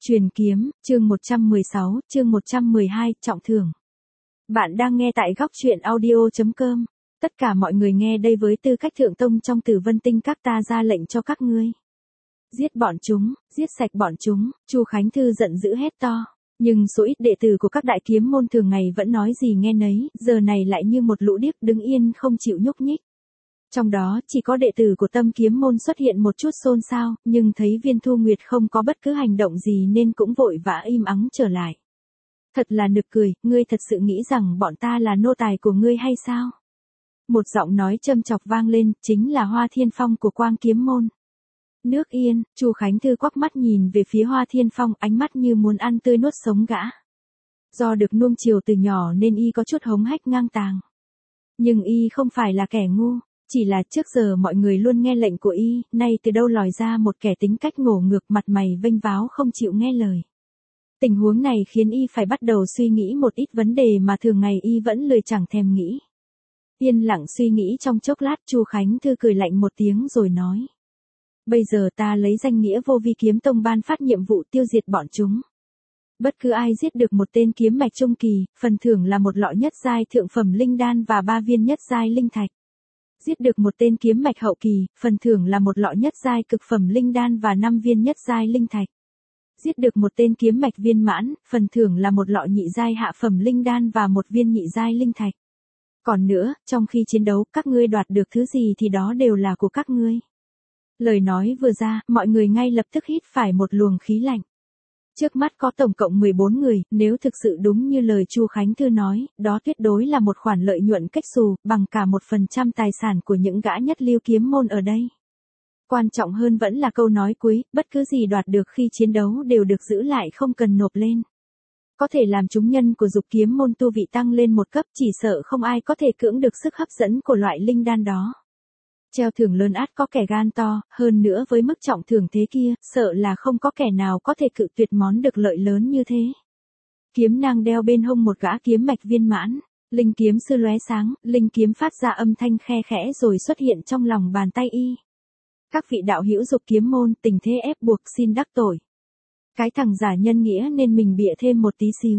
Truyền kiếm, chương 116, chương 112, trọng thưởng. Bạn đang nghe tại góc truyện audio.com. Tất cả mọi người nghe đây với tư cách thượng tông trong Tử Vân Tinh các ta ra lệnh cho các ngươi. Giết bọn chúng, giết sạch bọn chúng, Chu Khánh Thư giận dữ hét to. Nhưng số ít đệ tử của các đại kiếm môn thường ngày vẫn nói gì nghe nấy, giờ này lại như một lũ điếc đứng yên không chịu nhúc nhích. Trong đó chỉ có đệ tử của Tâm Kiếm môn xuất hiện một chút xôn xao, nhưng thấy Viên Thu Nguyệt không có bất cứ hành động gì nên cũng vội vã im ắng trở lại. Thật là nực cười, ngươi thật sự nghĩ rằng bọn ta là nô tài của ngươi hay sao? Một giọng nói châm chọc vang lên, chính là Hoa Thiên Phong của Quang Kiếm môn. Nước yên, Chu Khánh Thư quắc mắt nhìn về phía Hoa Thiên Phong, ánh mắt như muốn ăn tươi nuốt sống gã. Do được nuông chiều từ nhỏ nên y có chút hống hách ngang tàng. Nhưng y không phải là kẻ ngu. Chỉ là trước giờ mọi người luôn nghe lệnh của y, nay từ đâu lòi ra một kẻ tính cách ngổ ngược mặt mày vênh váo không chịu nghe lời. Tình huống này khiến y phải bắt đầu suy nghĩ một ít vấn đề mà thường ngày y vẫn lười chẳng thèm nghĩ. Yên lặng suy nghĩ trong chốc lát, Chu Khánh Thư cười lạnh một tiếng rồi nói. Bây giờ ta lấy danh nghĩa Vô Vi Kiếm Tông ban phát nhiệm vụ tiêu diệt bọn chúng. Bất cứ ai giết được một tên kiếm mạch trung kỳ, phần thưởng là một lọ nhất giai thượng phẩm linh đan và 3 viên nhất giai linh thạch. Giết được một tên kiếm mạch hậu kỳ, phần thưởng là một lọ nhất giai cực phẩm linh đan và 5 viên nhất giai linh thạch. Giết được một tên kiếm mạch viên mãn, phần thưởng là một lọ nhị giai hạ phẩm linh đan và 1 viên nhị giai linh thạch. Còn nữa, trong khi chiến đấu, các ngươi đoạt được thứ gì thì đó đều là của các ngươi. Lời nói vừa ra, mọi người ngay lập tức hít phải một luồng khí lạnh. Trước mắt có tổng cộng 14 người, nếu thực sự đúng như lời Chu Khánh Thư nói, đó tuyệt đối là một khoản lợi nhuận cách xù, bằng cả 1% tài sản của những gã nhất lưu kiếm môn ở đây. Quan trọng hơn vẫn là câu nói cuối, bất cứ gì đoạt được khi chiến đấu đều được giữ lại không cần nộp lên. Có thể làm chúng nhân của dục kiếm môn tu vị tăng lên một cấp, chỉ sợ không ai có thể cưỡng được sức hấp dẫn của loại linh đan đó. Treo thưởng lớn át có kẻ gan to, hơn nữa với mức trọng thưởng thế kia, sợ là không có kẻ nào có thể cự tuyệt món được lợi lớn như thế. Kiếm nang đeo bên hông một gã kiếm mạch viên mãn, linh kiếm sư lóe sáng, linh kiếm phát ra âm thanh khe khẽ rồi xuất hiện trong lòng bàn tay y. Các vị đạo hữu dục kiếm môn, tình thế ép buộc xin đắc tội. Cái thằng giả nhân nghĩa nên mình bịa thêm một tí xíu.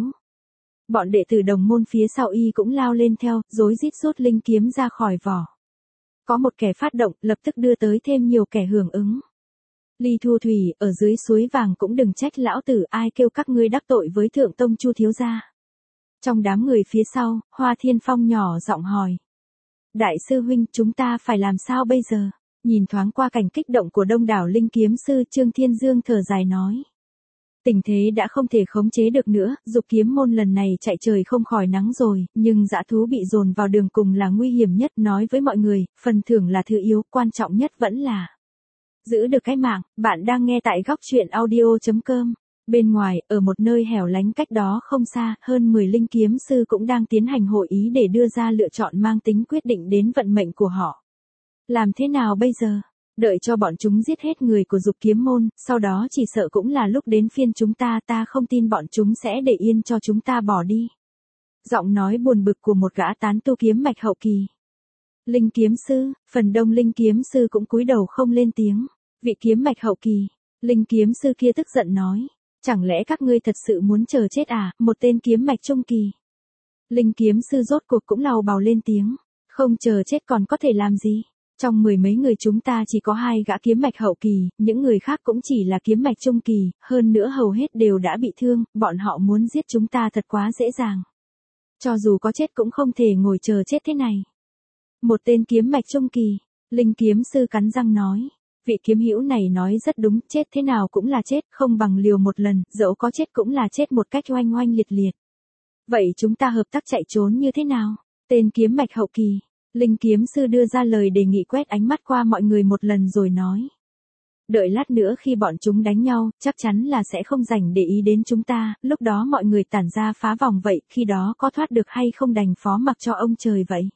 Bọn đệ tử đồng môn phía sau y cũng lao lên theo, rối rít rút linh kiếm ra khỏi vỏ. Có một kẻ phát động, lập tức đưa tới thêm nhiều kẻ hưởng ứng. Ly Thu Thủy, ở dưới suối vàng cũng đừng trách lão tử, ai kêu các ngươi đắc tội với thượng tông Chu thiếu gia. Trong đám người phía sau, Hoa Thiên Phong nhỏ giọng hỏi. Đại sư huynh, chúng ta phải làm sao bây giờ? Nhìn thoáng qua cảnh kích động của đông đảo linh kiếm sư, Trương Thiên Dương thở dài nói. Tình thế đã không thể khống chế được nữa, dục kiếm môn lần này chạy trời không khỏi nắng rồi, nhưng dã thú bị dồn vào đường cùng là nguy hiểm nhất. Nói với mọi người, phần thưởng là thứ yếu, quan trọng nhất vẫn là giữ được cái mạng. Bạn đang nghe tại góc truyện audio.com. Bên ngoài, ở một nơi hẻo lánh cách đó không xa, hơn 10 linh kiếm sư cũng đang tiến hành hội ý để đưa ra lựa chọn mang tính quyết định đến vận mệnh của họ. Làm thế nào bây giờ? Đợi cho bọn chúng giết hết người của dục kiếm môn, sau đó chỉ sợ cũng là lúc đến phiên chúng ta, ta không tin bọn chúng sẽ để yên cho chúng ta bỏ đi. Giọng nói buồn bực của một gã tán tu kiếm mạch hậu kỳ. Linh kiếm sư, phần đông linh kiếm sư cũng cúi đầu không lên tiếng. Vị kiếm mạch hậu kỳ, linh kiếm sư kia tức giận nói. Chẳng lẽ các ngươi thật sự muốn chờ chết à, một tên kiếm mạch trung kỳ. Linh kiếm sư rốt cuộc cũng lầu bầu lên tiếng. Không chờ chết còn có thể làm gì? Trong 10 mấy người chúng ta chỉ có 2 gã kiếm mạch hậu kỳ, những người khác cũng chỉ là kiếm mạch trung kỳ, hơn nữa hầu hết đều đã bị thương, bọn họ muốn giết chúng ta thật quá dễ dàng. Cho dù có chết cũng không thể ngồi chờ chết thế này. Một tên kiếm mạch trung kỳ, linh kiếm sư cắn răng nói. Vị kiếm hữu này nói rất đúng, chết thế nào cũng là chết, không bằng liều một lần, dẫu có chết cũng là chết một cách oanh oanh liệt liệt. Vậy chúng ta hợp tác chạy trốn như thế nào? Tên kiếm mạch hậu kỳ. Linh kiếm sư đưa ra lời đề nghị, quét ánh mắt qua mọi người một lần rồi nói. Đợi lát nữa khi bọn chúng đánh nhau, chắc chắn là sẽ không dành để ý đến chúng ta, lúc đó mọi người tản ra phá vòng vậy, khi đó có thoát được hay không đành phó mặc cho ông trời vậy.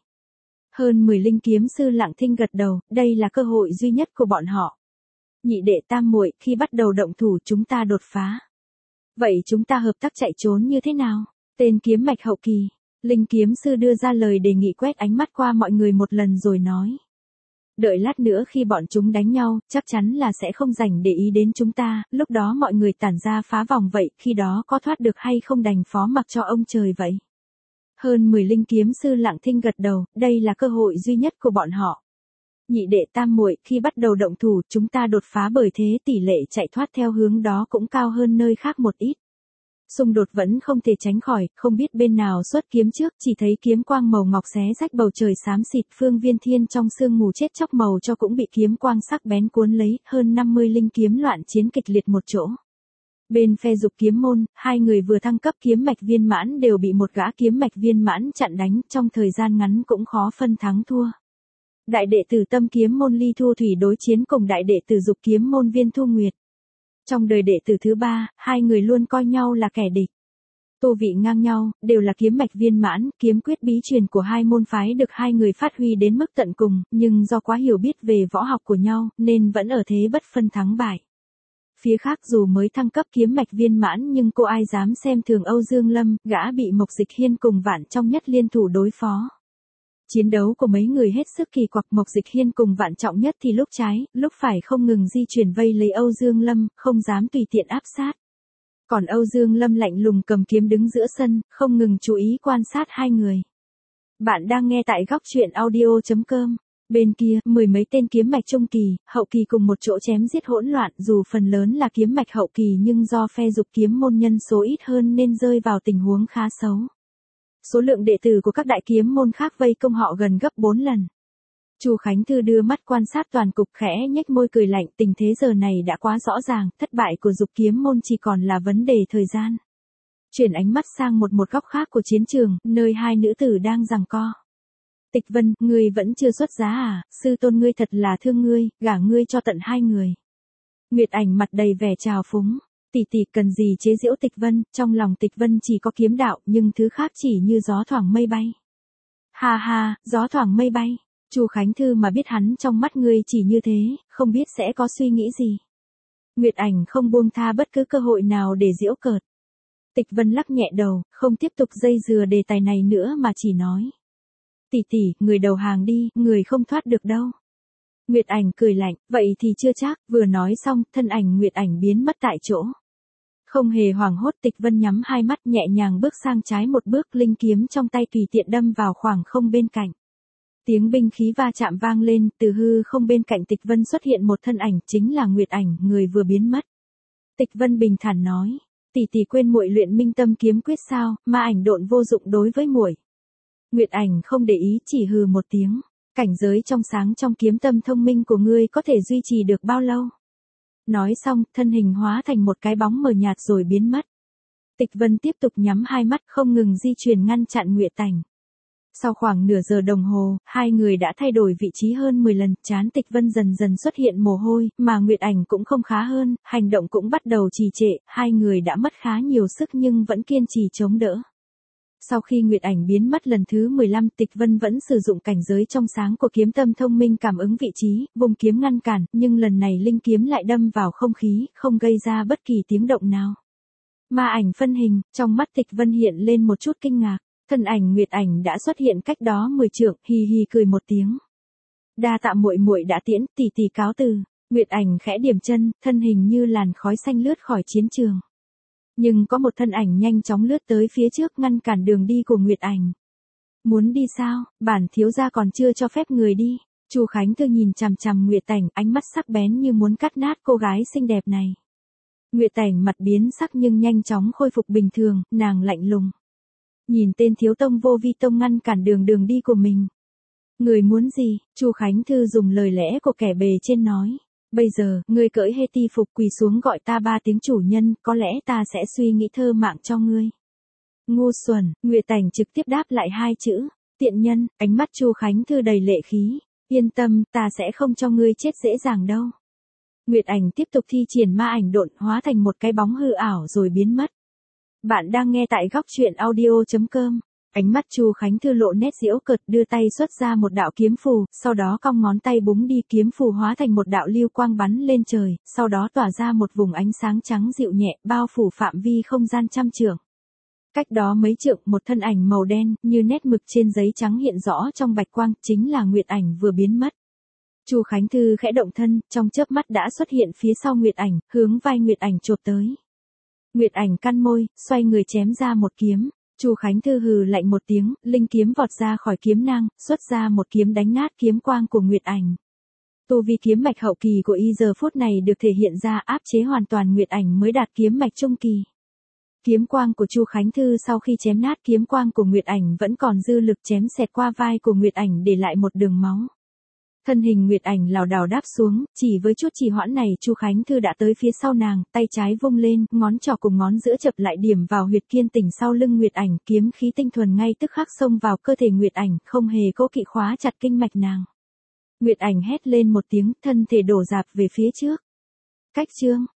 Hơn 10 linh kiếm sư lặng thinh gật đầu, đây là cơ hội duy nhất của bọn họ. Nhị đệ tam muội, khi bắt đầu động thủ chúng ta đột phá. Vậy chúng ta hợp tác chạy trốn như thế nào? Tên kiếm mạch hậu kỳ. Linh kiếm sư đưa ra lời đề nghị, quét ánh mắt qua mọi người một lần rồi nói. Đợi lát nữa khi bọn chúng đánh nhau, chắc chắn là sẽ không dành để ý đến chúng ta, lúc đó mọi người tản ra phá vòng vậy, khi đó có thoát được hay không đành phó mặc cho ông trời vậy. Hơn 10 linh kiếm sư lặng thinh gật đầu, đây là cơ hội duy nhất của bọn họ. Nhị đệ tam muội, khi bắt đầu động thủ, chúng ta đột phá bởi thế tỷ lệ chạy thoát theo hướng đó cũng cao hơn nơi khác một ít. Xung đột vẫn không thể tránh khỏi, không biết bên nào xuất kiếm trước, chỉ thấy kiếm quang màu ngọc xé rách bầu trời xám xịt, Phương Viên Thiên trong sương mù chết chóc màu cho cũng bị kiếm quang sắc bén cuốn lấy, hơn 50 linh kiếm loạn chiến kịch liệt một chỗ. Bên phe Dục Kiếm môn, hai người vừa thăng cấp kiếm mạch viên mãn đều bị một gã kiếm mạch viên mãn chặn đánh, trong thời gian ngắn cũng khó phân thắng thua. Đại đệ tử Tâm Kiếm môn Ly Thu Thủy đối chiến cùng đại đệ tử Dục Kiếm môn Viên Thu Nguyệt. Trong đời đệ tử thứ ba, hai người luôn coi nhau là kẻ địch. Tu vị ngang nhau, đều là kiếm mạch viên mãn, kiếm quyết bí truyền của hai môn phái được hai người phát huy đến mức tận cùng, nhưng do quá hiểu biết về võ học của nhau, nên vẫn ở thế bất phân thắng bại. Phía khác dù mới thăng cấp kiếm mạch viên mãn nhưng cô ai dám xem thường Âu Dương Lâm, gã bị Mộc Dịch Hiên cùng Vạn Trong Nhất liên thủ đối phó. Chiến đấu của mấy người hết sức kỳ quặc, Mộc Dịch Hiên cùng Vạn Trọng Nhất thì lúc trái, lúc phải không ngừng di chuyển vây lấy Âu Dương Lâm, không dám tùy tiện áp sát. Còn Âu Dương Lâm lạnh lùng cầm kiếm đứng giữa sân, không ngừng chú ý quan sát hai người. Bạn đang nghe tại góc truyện audio.com. Bên kia, mười mấy tên kiếm mạch trung kỳ, hậu kỳ cùng một chỗ chém giết hỗn loạn, dù phần lớn là kiếm mạch hậu kỳ nhưng do phe Dục Kiếm môn nhân số ít hơn nên rơi vào tình huống khá xấu. Số lượng đệ tử của các đại kiếm môn khác vây công họ gần gấp 4 lần. Chu Khánh Thư đưa mắt quan sát toàn cục, khẽ nhếch môi cười lạnh, tình thế giờ này đã quá rõ ràng, thất bại của Dục Kiếm môn chỉ còn là vấn đề thời gian. Chuyển ánh mắt sang một góc khác của chiến trường, nơi hai nữ tử đang giằng co. Tịch Vân, ngươi vẫn chưa xuất giá à, sư tôn ngươi thật là thương ngươi, gả ngươi cho tận hai người. Nguyệt Ảnh mặt đầy vẻ trào phúng. Tỷ tỷ cần gì chế giễu Tịch Vân, trong lòng Tịch Vân chỉ có kiếm đạo, nhưng thứ khác chỉ như gió thoảng mây bay. Ha ha, gió thoảng mây bay. Chu Khánh Thư mà biết hắn trong mắt ngươi chỉ như thế, không biết sẽ có suy nghĩ gì. Nguyệt Ảnh không buông tha bất cứ cơ hội nào để giễu cợt. Tịch Vân lắc nhẹ đầu, không tiếp tục dây dừa đề tài này nữa mà chỉ nói. Tỷ tỷ, người đầu hàng đi, người không thoát được đâu. Nguyệt Ảnh cười lạnh, vậy thì chưa chắc, vừa nói xong, thân ảnh Nguyệt Ảnh biến mất tại chỗ. Không hề hoảng hốt, Tịch Vân nhắm hai mắt nhẹ nhàng bước sang trái một bước, linh kiếm trong tay tùy tiện đâm vào khoảng không bên cạnh. Tiếng binh khí va chạm vang lên, từ hư không bên cạnh Tịch Vân xuất hiện một thân ảnh, chính là Nguyệt Ảnh, người vừa biến mất. Tịch Vân bình thản nói, tỷ tỷ quên muội luyện Minh Tâm kiếm quyết sao, ma ảnh độn vô dụng đối với muội. Nguyệt Ảnh không để ý, chỉ hừ một tiếng. Cảnh giới trong sáng trong kiếm tâm thông minh của ngươi có thể duy trì được bao lâu? Nói xong, thân hình hóa thành một cái bóng mờ nhạt rồi biến mất. Tịch Vân tiếp tục nhắm hai mắt không ngừng di chuyển ngăn chặn Nguyệt Ảnh. Sau khoảng nửa giờ đồng hồ, hai người đã thay đổi vị trí hơn 10 lần, trán Tịch Vân dần dần xuất hiện mồ hôi, mà Nguyệt Ảnh cũng không khá hơn, hành động cũng bắt đầu trì trệ, hai người đã mất khá nhiều sức nhưng vẫn kiên trì chống đỡ. Sau khi Nguyệt Ảnh biến mất lần thứ 15, Tịch Vân vẫn sử dụng cảnh giới trong sáng của kiếm tâm thông minh cảm ứng vị trí, vùng kiếm ngăn cản, nhưng lần này linh kiếm lại đâm vào không khí, không gây ra bất kỳ tiếng động nào. Ma ảnh phân hình, trong mắt Tịch Vân hiện lên một chút kinh ngạc, thân ảnh Nguyệt Ảnh đã xuất hiện cách đó 10 trượng, hì hì cười một tiếng. Đa tạ muội muội đã tiễn, tỷ tỷ cáo từ. Nguyệt Ảnh khẽ điểm chân, thân hình như làn khói xanh lướt khỏi chiến trường. Nhưng có một thân ảnh nhanh chóng lướt tới phía trước ngăn cản đường đi của Nguyệt Ảnh. Muốn đi sao, bản thiếu gia còn chưa cho phép người đi. Chu Khánh Thư nhìn chằm chằm Nguyệt Ảnh, ánh mắt sắc bén như muốn cắt nát cô gái xinh đẹp này. Nguyệt Ảnh mặt biến sắc nhưng nhanh chóng khôi phục bình thường, nàng lạnh lùng. Nhìn tên thiếu tông vô vi tông ngăn cản đường đi của mình. Người muốn gì? Chu Khánh Thư dùng lời lẽ của kẻ bề trên nói. Bây giờ, ngươi cởi hê ti phục quỳ xuống gọi ta 3 tiếng chủ nhân, có lẽ ta sẽ suy nghĩ thơ mạng cho ngươi. Ngu xuẩn, Nguyệt Ảnh trực tiếp đáp lại 2 chữ. Tiện nhân, ánh mắt Chu Khánh Thư đầy lệ khí. Yên tâm, ta sẽ không cho ngươi chết dễ dàng đâu. Nguyệt Ảnh tiếp tục thi triển ma ảnh độn hóa thành một cái bóng hư ảo rồi biến mất. Bạn đang nghe tại góc truyện audio.com. Ánh mắt Chu Khánh Thư lộ nét giễu cợt, đưa tay xuất ra một đạo kiếm phù, sau đó cong ngón tay búng đi, kiếm phù hóa thành một đạo lưu quang bắn lên trời, sau đó tỏa ra một vùng ánh sáng trắng dịu nhẹ, bao phủ phạm vi không gian trăm trượng. Cách đó mấy trượng, một thân ảnh màu đen, như nét mực trên giấy trắng hiện rõ trong bạch quang, chính là Nguyệt Ảnh vừa biến mất. Chu Khánh Thư khẽ động thân, trong chớp mắt đã xuất hiện phía sau Nguyệt Ảnh, hướng vai Nguyệt Ảnh chộp tới. Nguyệt Ảnh cắn môi, xoay người chém ra một kiếm. Chu Khánh Thư hừ lạnh một tiếng, linh kiếm vọt ra khỏi kiếm nang, xuất ra một kiếm đánh nát kiếm quang của Nguyệt Ảnh. Tu vi kiếm mạch hậu kỳ của y giờ phút này được thể hiện ra áp chế hoàn toàn Nguyệt Ảnh mới đạt kiếm mạch trung kỳ. Kiếm quang của Chu Khánh Thư sau khi chém nát kiếm quang của Nguyệt Ảnh vẫn còn dư lực chém xẹt qua vai của Nguyệt Ảnh để lại một đường máu. Thân hình Nguyệt Ảnh lảo đảo đáp xuống, chỉ với chút trì hoãn này Chu Khánh Thư đã tới phía sau nàng, tay trái vung lên, ngón trỏ cùng ngón giữa chập lại điểm vào huyệt kiên tỉnh sau lưng Nguyệt Ảnh, kiếm khí tinh thuần ngay tức khắc xông vào cơ thể Nguyệt Ảnh, không hề cố kỵ khóa chặt kinh mạch nàng. Nguyệt Ảnh hét lên một tiếng, thân thể đổ dạp về phía trước. Cách chương